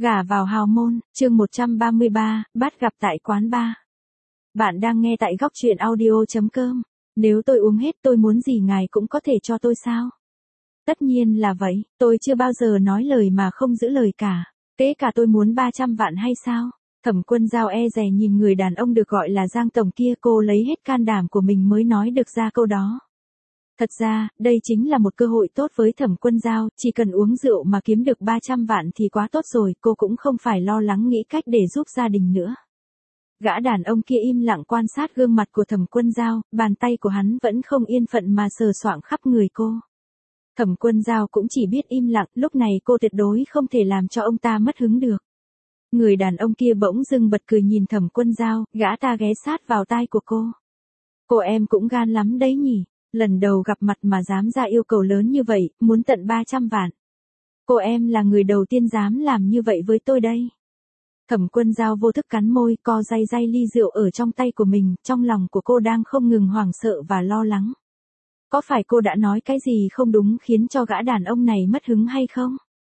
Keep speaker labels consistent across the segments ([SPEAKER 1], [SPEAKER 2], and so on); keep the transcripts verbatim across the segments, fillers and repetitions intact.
[SPEAKER 1] Gả vào hào môn, chương một trăm ba mươi ba, bắt gặp tại quán bar. Bạn đang nghe tại góc truyện audio.com. Nếu tôi uống hết tôi muốn gì ngài cũng có thể cho tôi sao? Tất nhiên là vậy, tôi chưa bao giờ nói lời mà không giữ lời cả. Kể cả tôi muốn ba trăm vạn hay sao? Thẩm Quân Dao e dè nhìn người đàn ông được gọi là Giang Tổng kia, cô lấy hết can đảm của mình mới nói được ra câu đó. Thật ra, đây chính là một cơ hội tốt với Thẩm Quân Dao, chỉ cần uống rượu mà kiếm được ba trăm vạn thì quá tốt rồi, cô cũng không phải lo lắng nghĩ cách để giúp gia đình nữa. Gã đàn ông kia im lặng quan sát gương mặt của Thẩm Quân Dao, bàn tay của hắn vẫn không yên phận mà sờ soạng khắp người cô. Thẩm Quân Dao cũng chỉ biết im lặng, lúc này cô tuyệt đối không thể làm cho ông ta mất hứng được. Người đàn ông kia bỗng dưng bật cười nhìn Thẩm Quân Dao, gã ta ghé sát vào tai của cô. Cô em cũng gan lắm đấy nhỉ, lần đầu gặp mặt mà dám ra yêu cầu lớn như vậy, muốn tận ba trăm vạn. Cô em là người đầu tiên dám làm như vậy với tôi đây. Thẩm Quân Dao vô thức cắn môi, co day day ly rượu ở trong tay của mình, trong lòng của cô đang không ngừng hoảng sợ và lo lắng. Có phải cô đã nói cái gì không đúng khiến cho gã đàn ông này mất hứng hay không?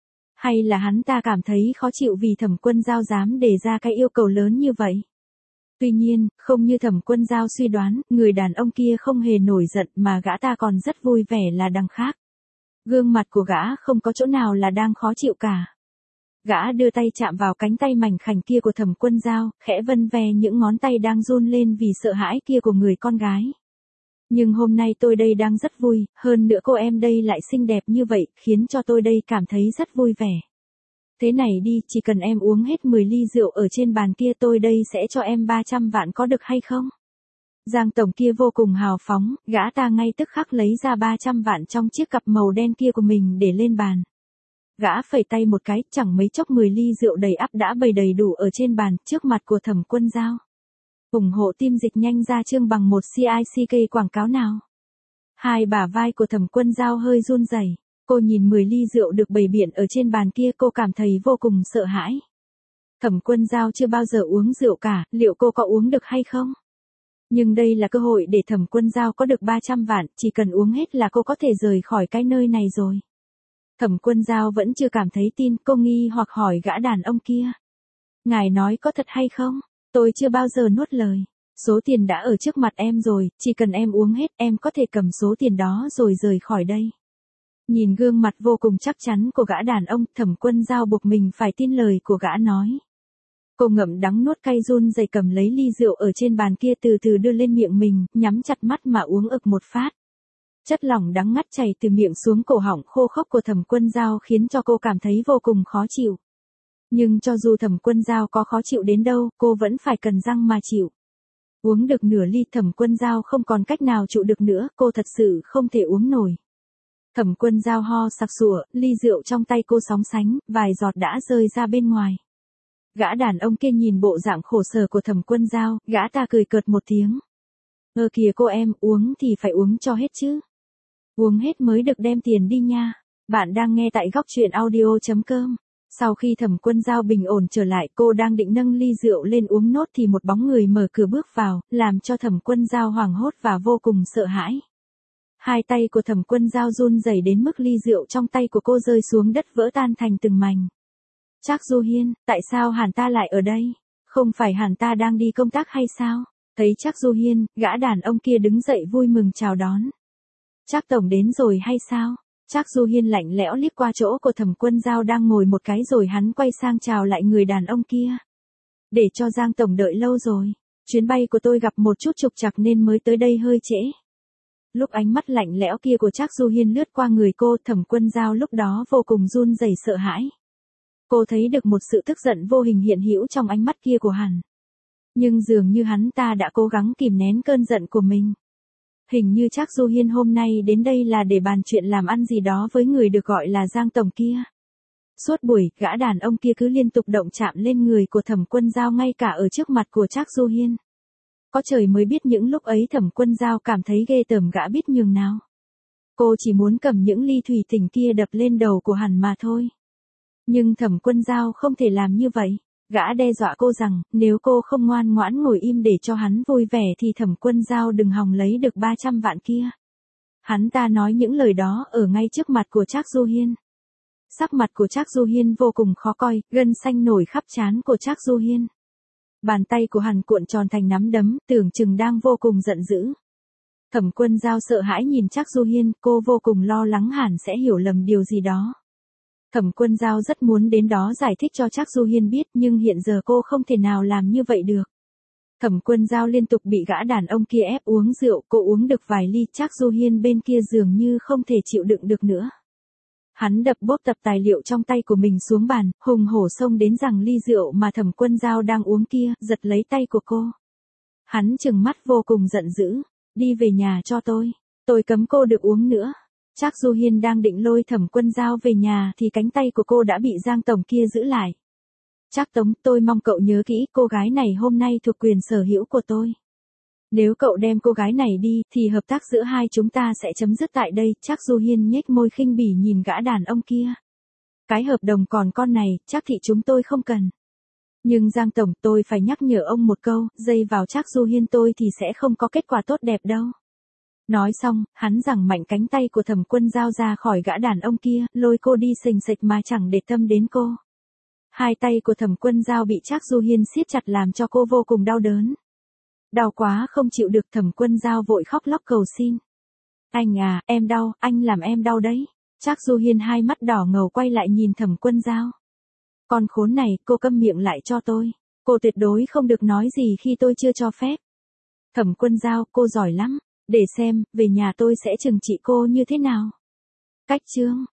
[SPEAKER 1] Hay là hắn ta cảm thấy khó chịu vì Thẩm Quân Dao dám đề ra cái yêu cầu lớn như vậy? Tuy nhiên, không như Thẩm Quân Dao suy đoán, người đàn ông kia không hề nổi giận mà gã ta còn rất vui vẻ là đằng khác. Gương mặt của gã không có chỗ nào là đang khó chịu cả. Gã đưa tay chạm vào cánh tay mảnh khảnh kia của Thẩm Quân Dao, khẽ vân ve những ngón tay đang run lên vì sợ hãi kia của người con gái. Nhưng hôm nay tôi đây đang rất vui, hơn nữa cô em đây lại xinh đẹp như vậy, khiến cho tôi đây cảm thấy rất vui vẻ. Thế này đi, chỉ cần em uống hết mười ly rượu ở trên bàn kia tôi đây sẽ cho em ba trăm vạn có được hay không? Giang Tổng kia vô cùng hào phóng, gã ta ngay tức khắc lấy ra ba trăm vạn trong chiếc cặp màu đen kia của mình để lên bàn. Gã phẩy tay một cái, chẳng mấy chốc mười ly rượu đầy ắp đã bày đầy đủ ở trên bàn, trước mặt của Thẩm Quân Dao. ủng hộ team dịch nhanh ra chương bằng một xê i xê ca quảng cáo nào. Hai bả vai của Thẩm Quân Dao hơi run rẩy. Cô nhìn mười ly rượu được bày biện ở trên bàn kia, cô cảm thấy vô cùng sợ hãi. Thẩm Quân Dao chưa bao giờ uống rượu cả, liệu cô có uống được hay không? Nhưng đây là cơ hội để Thẩm Quân Dao có được ba trăm vạn, chỉ cần uống hết là cô có thể rời khỏi cái nơi này rồi. Thẩm Quân Dao vẫn chưa cảm thấy tin, cô nghi hoặc hỏi gã đàn ông kia. Ngài nói có thật hay không? Tôi chưa bao giờ nuốt lời. Số tiền đã ở trước mặt em rồi, chỉ cần em uống hết em có thể cầm số tiền đó rồi rời khỏi đây. Nhìn gương mặt vô cùng chắc chắn của gã đàn ông, Thẩm Quân Dao buộc mình phải tin lời của gã nói. Cô ngậm đắng nuốt cay run rẩy cầm lấy ly rượu ở trên bàn kia từ từ đưa lên miệng mình, nhắm chặt mắt mà uống ực một phát. Chất lỏng đắng ngắt chảy từ miệng xuống cổ họng khô khốc của Thẩm Quân Dao khiến cho cô cảm thấy vô cùng khó chịu. Nhưng cho dù Thẩm Quân Dao có khó chịu đến đâu, cô vẫn phải cần răng mà chịu. Uống được nửa ly Thẩm Quân Dao không còn cách nào trụ được nữa, cô thật sự không thể uống nổi. Thẩm Quân Dao ho sặc sụa, ly rượu trong tay cô sóng sánh, vài giọt đã rơi ra bên ngoài. Gã đàn ông kia nhìn bộ dạng khổ sở của Thẩm Quân Dao, gã ta cười cợt một tiếng. Ơ kìa cô em, uống thì phải uống cho hết chứ. Uống hết mới được đem tiền đi nha. Bạn đang nghe tại góc truyện audio.com. Sau khi Thẩm Quân Dao bình ổn trở lại, cô đang định nâng ly rượu lên uống nốt thì một bóng người mở cửa bước vào, làm cho Thẩm Quân Dao hoảng hốt và vô cùng sợ hãi. Hai tay của Thẩm Quân Dao run rẩy đến mức ly rượu trong tay của cô rơi xuống đất vỡ tan thành từng mảnh. Trác Du Hiên, tại sao hắn ta lại ở đây? Không phải hắn ta đang đi công tác hay sao? Thấy Trác Du Hiên, gã đàn ông kia đứng dậy vui mừng chào đón. Trác Tổng đến rồi hay sao? Trác Du Hiên lạnh lẽo liếc qua chỗ của Thẩm Quân Dao đang ngồi một cái rồi hắn quay sang chào lại người đàn ông kia. Để cho Giang Tổng đợi lâu rồi. Chuyến bay của tôi gặp một chút trục trặc nên mới tới đây hơi trễ. Lúc ánh mắt lạnh lẽo kia của Trác Du Hiên lướt qua người cô, Thẩm Quân Dao lúc đó vô cùng run rẩy sợ hãi. Cô thấy được một sự tức giận vô hình hiện hữu trong ánh mắt kia của hắn. Nhưng dường như hắn ta đã cố gắng kìm nén cơn giận của mình. Hình như Trác Du Hiên hôm nay đến đây là để bàn chuyện làm ăn gì đó với người được gọi là Giang Tổng kia. Suốt buổi, gã đàn ông kia cứ liên tục động chạm lên người của Thẩm Quân Dao ngay cả ở trước mặt của Trác Du Hiên. Có trời mới biết những lúc ấy Thẩm Quân Dao cảm thấy ghê tởm gã biết nhường nào. Cô chỉ muốn cầm những ly thủy tinh kia đập lên đầu của hắn mà thôi. Nhưng Thẩm Quân Dao không thể làm như vậy. Gã đe dọa cô rằng, nếu cô không ngoan ngoãn ngồi im để cho hắn vui vẻ thì Thẩm Quân Dao đừng hòng lấy được ba trăm vạn kia. Hắn ta nói những lời đó ở ngay trước mặt của Trác Du Hiên. Sắc mặt của Trác Du Hiên vô cùng khó coi, gân xanh nổi khắp trán của Trác Du Hiên. Bàn tay của hắn cuộn tròn thành nắm đấm, tưởng chừng đang vô cùng giận dữ. Thẩm Quân Dao sợ hãi nhìn Trác Du Hiên, cô vô cùng lo lắng hắn sẽ hiểu lầm điều gì đó. Thẩm Quân Dao rất muốn đến đó giải thích cho Trác Du Hiên biết, nhưng hiện giờ cô không thể nào làm như vậy được. Thẩm Quân Dao liên tục bị gã đàn ông kia ép uống rượu, cô uống được vài ly, Trác Du Hiên bên kia dường như không thể chịu đựng được nữa. Hắn đập bốp tập tài liệu trong tay của mình xuống bàn, hùng hổ xông đến giằng ly rượu mà Thẩm Quân Dao đang uống kia, giật lấy tay của cô. Hắn trừng mắt vô cùng giận dữ, đi về nhà cho tôi, tôi cấm cô được uống nữa. Trác Du Hiên đang định lôi Thẩm Quân Dao về nhà thì cánh tay của cô đã bị Giang tổng kia giữ lại. Trác Tống, tôi mong cậu nhớ kỹ, cô gái này hôm nay thuộc quyền sở hữu của tôi. Nếu cậu đem cô gái này đi, thì hợp tác giữa hai chúng ta sẽ chấm dứt tại đây. Trác Du Hiên nhếch môi khinh bỉ nhìn gã đàn ông kia. Cái hợp đồng còn con này, chắc thì chúng tôi không cần. Nhưng Giang tổng, tôi phải nhắc nhở ông một câu, dây vào Trác Du Hiên tôi thì sẽ không có kết quả tốt đẹp đâu. Nói xong, hắn giằng mạnh cánh tay của Thẩm Quân Dao ra khỏi gã đàn ông kia, lôi cô đi xềnh xệch mà chẳng để tâm đến cô. Hai tay của Thẩm Quân Dao bị Trác Du Hiên siết chặt làm cho cô vô cùng đau đớn. Đau quá không chịu được, Thẩm Quân Dao vội khóc lóc cầu xin. Anh à, em đau, anh làm em đau đấy. Trác Du Hiên hai mắt đỏ ngầu quay lại nhìn Thẩm Quân Dao. Con khốn này, cô câm miệng lại cho tôi. Cô tuyệt đối không được nói gì khi tôi chưa cho phép. Thẩm Quân Dao, cô giỏi lắm. Để xem, về nhà tôi sẽ trừng trị cô như thế nào. Cách chương